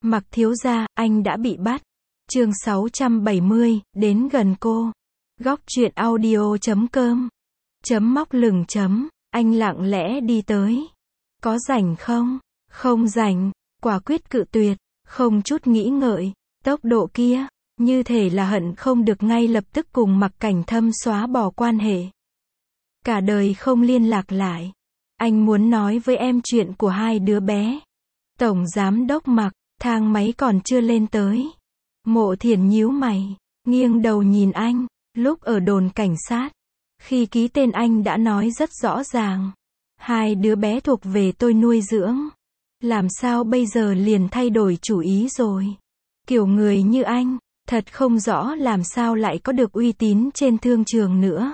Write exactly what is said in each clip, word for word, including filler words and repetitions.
Mặc thiếu gia, anh đã bị bắt. Chương sáu trăm bảy mươi, đến gần cô. Góc truyện audio chấm com. Chấm móc lửng chấm. Anh lặng lẽ đi tới. Có rảnh không? Không rảnh. Quả quyết cự tuyệt. Không chút nghĩ ngợi. Tốc độ kia, như thể là hận không được ngay lập tức cùng Mặc Cảnh Thâm xóa bỏ quan hệ. Cả đời không liên lạc lại. Anh muốn nói với em chuyện của hai đứa bé. Tổng giám đốc Mặc, thang máy còn chưa lên tới. Mộ Thiển nhíu mày, nghiêng đầu nhìn anh. Lúc ở đồn cảnh sát, khi ký tên anh đã nói rất rõ ràng. Hai đứa bé thuộc về tôi nuôi dưỡng. Làm sao bây giờ liền thay đổi chủ ý rồi? Kiểu người như anh, thật không rõ làm sao lại có được uy tín trên thương trường nữa.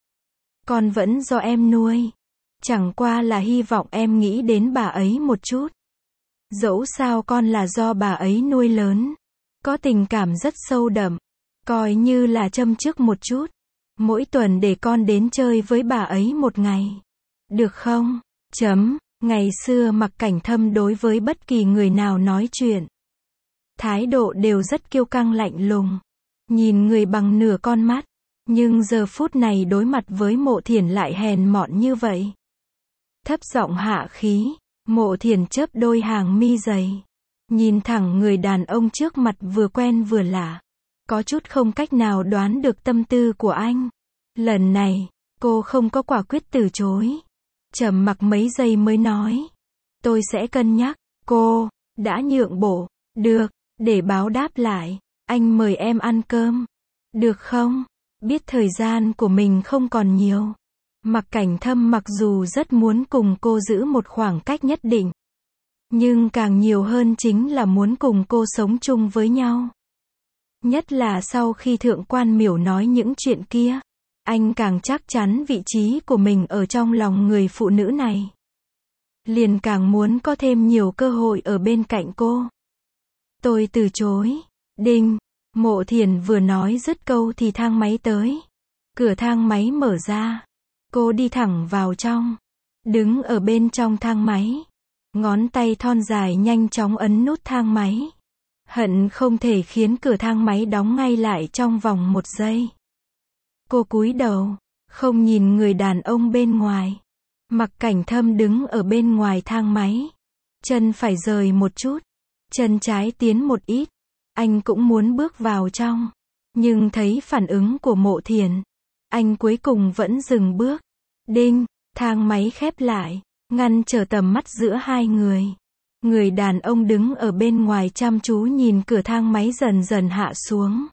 Con vẫn do em nuôi. Chẳng qua là hy vọng em nghĩ đến bà ấy một chút. Dẫu sao con là do bà ấy nuôi lớn. Có tình cảm rất sâu đậm. Coi như là châm chước một chút. Mỗi tuần để con đến chơi với bà ấy một ngày. Được không? Chấm. Ngày xưa Mặc Cảnh Thâm đối với bất kỳ người nào nói chuyện, thái độ đều rất kiêu căng lạnh lùng. Nhìn người bằng nửa con mắt. Nhưng giờ phút này đối mặt với Mộ Thiển lại hèn mọn như vậy. Thấp giọng hạ khí. Mộ Thiển chớp đôi hàng mi dày. Nhìn thẳng người đàn ông trước mặt vừa quen vừa lạ. Có chút không cách nào đoán được tâm tư của anh. Lần này, cô không có quả quyết từ chối. Trầm mặc mấy giây mới nói. Tôi sẽ cân nhắc. Cô đã nhượng bộ. Được, để báo đáp lại. Anh mời em ăn cơm. Được không? Biết thời gian của mình không còn nhiều. Mặc Cảnh Thâm mặc dù rất muốn cùng cô giữ một khoảng cách nhất định. Nhưng càng nhiều hơn chính là muốn cùng cô sống chung với nhau. Nhất là sau khi Thượng quan Miểu nói những chuyện kia. Anh càng chắc chắn vị trí của mình ở trong lòng người phụ nữ này. Liền càng muốn có thêm nhiều cơ hội ở bên cạnh cô. Tôi từ chối. Đinh. Mộ Thiển vừa nói dứt câu thì thang máy tới. Cửa thang máy mở ra. Cô đi thẳng vào trong. Đứng ở bên trong thang máy. Ngón tay thon dài nhanh chóng ấn nút thang máy. Hận không thể khiến cửa thang máy đóng ngay lại trong vòng một giây. Cô cúi đầu, không nhìn người đàn ông bên ngoài. Mặc Cảnh Thâm đứng ở bên ngoài thang máy. Chân phải rời một chút. Chân trái tiến một ít. Anh cũng muốn bước vào trong. Nhưng thấy phản ứng của Mộ Thiển. Anh cuối cùng vẫn dừng bước. Đinh, thang máy khép lại. Ngăn trở tầm mắt giữa hai người. Người đàn ông đứng ở bên ngoài chăm chú nhìn cửa thang máy dần dần hạ xuống.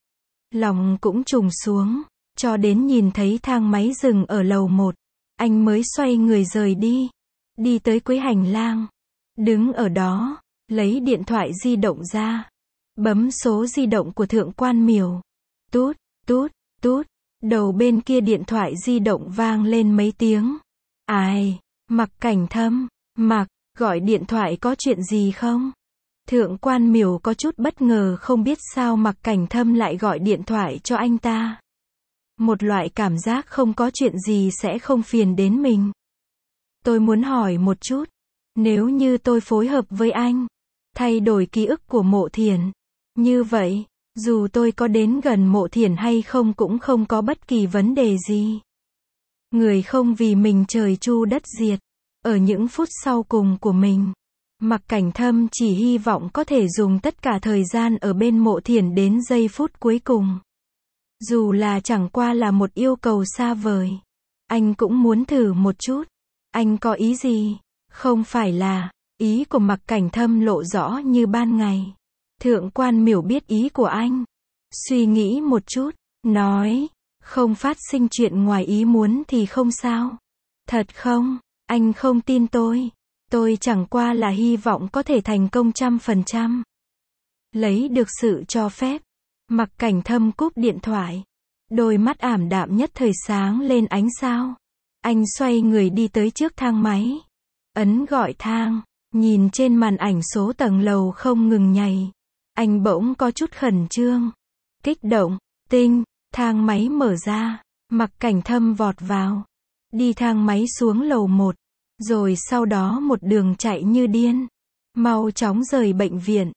Lòng cũng trùng xuống. Cho đến nhìn thấy thang máy dừng ở lầu một. Anh mới xoay người rời đi. Đi tới cuối hành lang. Đứng ở đó. Lấy điện thoại di động ra. Bấm số di động của Thượng quan Miểu. Tút, tút, tút. Đầu bên kia điện thoại di động vang lên mấy tiếng. Ai? Mặc Cảnh Thâm. Mặc, gọi điện thoại có chuyện gì không? Thượng quan Miểu có chút bất ngờ không biết sao Mặc Cảnh Thâm lại gọi điện thoại cho anh ta. Một loại cảm giác không có chuyện gì sẽ không phiền đến mình. Tôi muốn hỏi một chút. Nếu như tôi phối hợp với anh, thay đổi ký ức của Mộ Thiển. Như vậy, dù tôi có đến gần Mộ Thiển hay không cũng không có bất kỳ vấn đề gì. Người không vì mình trời chu đất diệt. Ở những phút sau cùng của mình, Mặc Cảnh Thâm chỉ hy vọng có thể dùng tất cả thời gian ở bên Mộ Thiển đến giây phút cuối cùng. Dù là chẳng qua là một yêu cầu xa vời. Anh cũng muốn thử một chút. Anh có ý gì? Không phải là, ý của Mặc Cảnh Thâm lộ rõ như ban ngày. Thượng quan Miểu biết ý của anh. Suy nghĩ một chút, nói, không phát sinh chuyện ngoài ý muốn thì không sao. Thật không? Anh không tin tôi. Tôi chẳng qua là hy vọng có thể thành công trăm phần trăm. Lấy được sự cho phép. Mặc Cảnh Thâm cúp điện thoại. Đôi mắt ảm đạm nhất thời sáng lên ánh sao. Anh xoay người đi tới trước thang máy. Ấn gọi thang. Nhìn trên màn ảnh số tầng lầu không ngừng nhảy. Anh bỗng có chút khẩn trương. Kích động. Tinh. Thang máy mở ra. Mặc Cảnh Thâm vọt vào. Đi thang máy xuống lầu một. Rồi sau đó một đường chạy như điên. Mau chóng rời bệnh viện.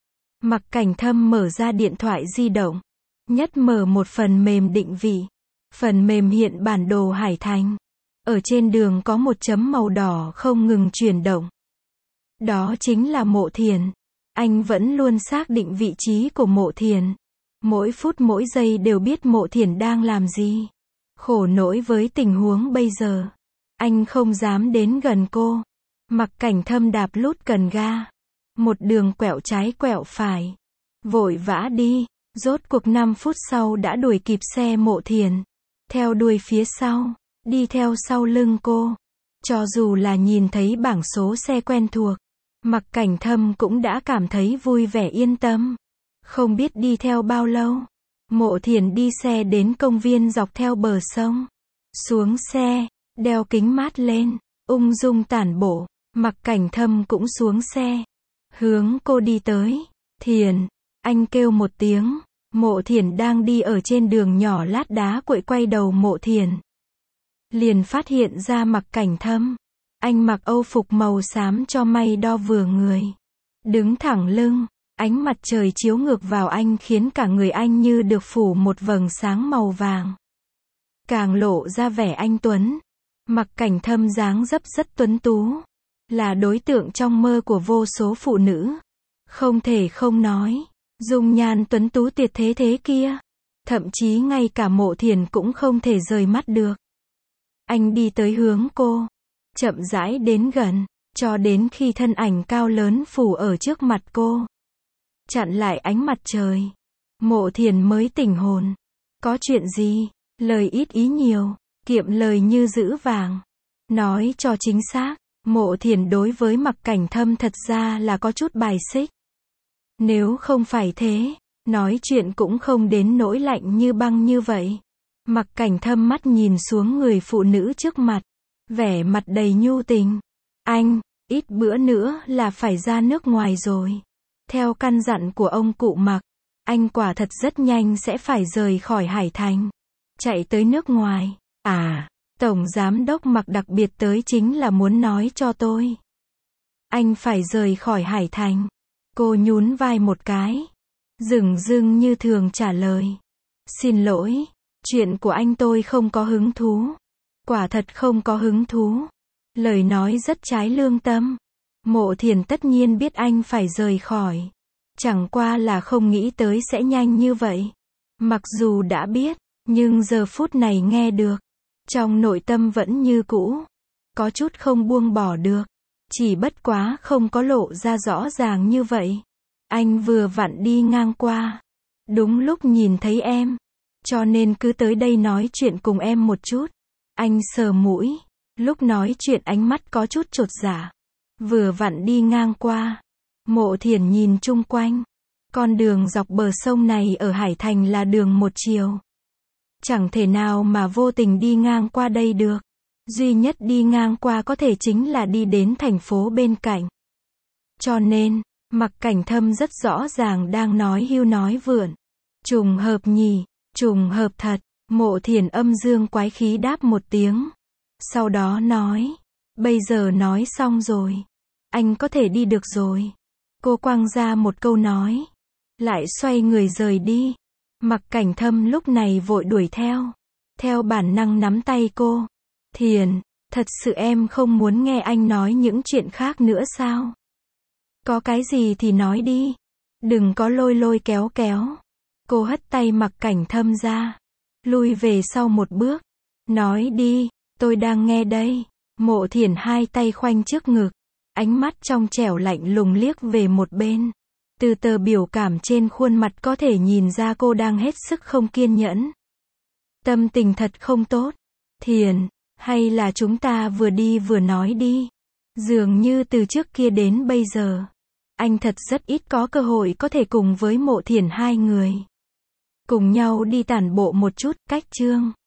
Mặc Cảnh Thâm mở ra điện thoại di động. Nhất mở một phần mềm định vị. Phần mềm hiện bản đồ Hải Thành. Ở trên đường có một chấm màu đỏ không ngừng chuyển động. Đó chính là Mộ Thiền. Anh vẫn luôn xác định vị trí của Mộ Thiền. Mỗi phút mỗi giây đều biết Mộ Thiền đang làm gì. Khổ nỗi với tình huống bây giờ. Anh không dám đến gần cô. Mặc Cảnh Thâm đạp lút cần ga. Một đường quẹo trái quẹo phải. Vội vã đi. Rốt cuộc năm phút sau đã đuổi kịp xe Mộ Thiền. Theo đuôi phía sau. Đi theo sau lưng cô. Cho dù là nhìn thấy bảng số xe quen thuộc. Mặc Cảnh Thâm cũng đã cảm thấy vui vẻ yên tâm. Không biết đi theo bao lâu. Mộ Thiền đi xe đến công viên dọc theo bờ sông. Xuống xe. Đeo kính mát lên. Ung dung tản bộ. Mặc Cảnh Thâm cũng xuống xe. Hướng cô đi tới. Thiền. Anh kêu một tiếng. Mộ Thiền đang đi ở trên đường nhỏ lát đá cuội, quay đầu Mộ Thiền. Liền phát hiện ra Mặc Cảnh Thâm. Anh mặc âu phục màu xám cho may đo vừa người. Đứng thẳng lưng. Ánh mặt trời chiếu ngược vào anh khiến cả người anh như được phủ một vầng sáng màu vàng. Càng lộ ra vẻ anh tuấn. Mặc Cảnh Thâm dáng dấp rất tuấn tú. Là đối tượng trong mơ của vô số phụ nữ. Không thể không nói. Dung nhan tuấn tú tuyệt thế thế kia. Thậm chí ngay cả Mộ Thiền cũng không thể rời mắt được. Anh đi tới hướng cô. Chậm rãi đến gần. Cho đến khi thân ảnh cao lớn phủ ở trước mặt cô. Chặn lại ánh mặt trời. Mộ Thiền mới tỉnh hồn. Có chuyện gì? Lời ít ý nhiều. Kiệm lời như giữ vàng. Nói cho chính xác. Mộ Thiền đối với Mặc Cảnh Thâm thật ra là có chút bài xích. Nếu không phải thế, nói chuyện cũng không đến nỗi lạnh như băng như vậy. Mặc Cảnh Thâm mắt nhìn xuống người phụ nữ trước mặt. Vẻ mặt đầy nhu tình. Anh, ít bữa nữa là phải ra nước ngoài rồi. Theo căn dặn của ông cụ Mặc, anh quả thật rất nhanh sẽ phải rời khỏi Hải Thành. Chạy tới nước ngoài. À, Tổng Giám đốc Mặc đặc biệt tới chính là muốn nói cho tôi. Anh phải rời khỏi Hải Thành. Cô nhún vai một cái. Dửng dưng như thường trả lời. Xin lỗi, chuyện của anh tôi không có hứng thú. Quả thật không có hứng thú. Lời nói rất trái lương tâm. Mộ Thiền tất nhiên biết anh phải rời khỏi. Chẳng qua là không nghĩ tới sẽ nhanh như vậy. Mặc dù đã biết, nhưng giờ phút này nghe được. Trong nội tâm vẫn như cũ. Có chút không buông bỏ được. Chỉ bất quá không có lộ ra rõ ràng như vậy. Anh vừa vặn đi ngang qua. Đúng lúc nhìn thấy em. Cho nên cứ tới đây nói chuyện cùng em một chút. Anh sờ mũi. Lúc nói chuyện ánh mắt có chút chột dạ. Vừa vặn đi ngang qua. Mộ Thiền nhìn chung quanh. Con đường dọc bờ sông này ở Hải Thành là đường một chiều. Chẳng thể nào mà vô tình đi ngang qua đây được. Duy nhất đi ngang qua có thể chính là đi đến thành phố bên cạnh. Cho nên, Mặc Cảnh Thâm rất rõ ràng đang nói hưu nói vượn. Trùng hợp nhỉ, trùng hợp thật. Mộ Thiền âm dương quái khí đáp một tiếng. Sau đó nói, bây giờ nói xong rồi. Anh có thể đi được rồi. Cô quăng ra một câu nói. Lại xoay người rời đi. Mặc Cảnh Thâm lúc này vội đuổi theo. Theo bản năng nắm tay cô. Thiền, thật sự em không muốn nghe anh nói những chuyện khác nữa sao? Có cái gì thì nói đi. Đừng có lôi lôi kéo kéo. Cô hất tay Mặc Cảnh Thâm ra. Lui về sau một bước. Nói đi, tôi đang nghe đây. Mộ Thiền hai tay khoanh trước ngực. Ánh mắt trong trẻo lạnh lùng liếc về một bên. Từ tờ biểu cảm trên khuôn mặt có thể nhìn ra cô đang hết sức không kiên nhẫn. Tâm tình thật không tốt. Thiền, hay là chúng ta vừa đi vừa nói đi. Dường như từ trước kia đến bây giờ, anh thật rất ít có cơ hội có thể cùng với Mộ Thiền hai người. Cùng nhau đi tản bộ một chút, cách chương.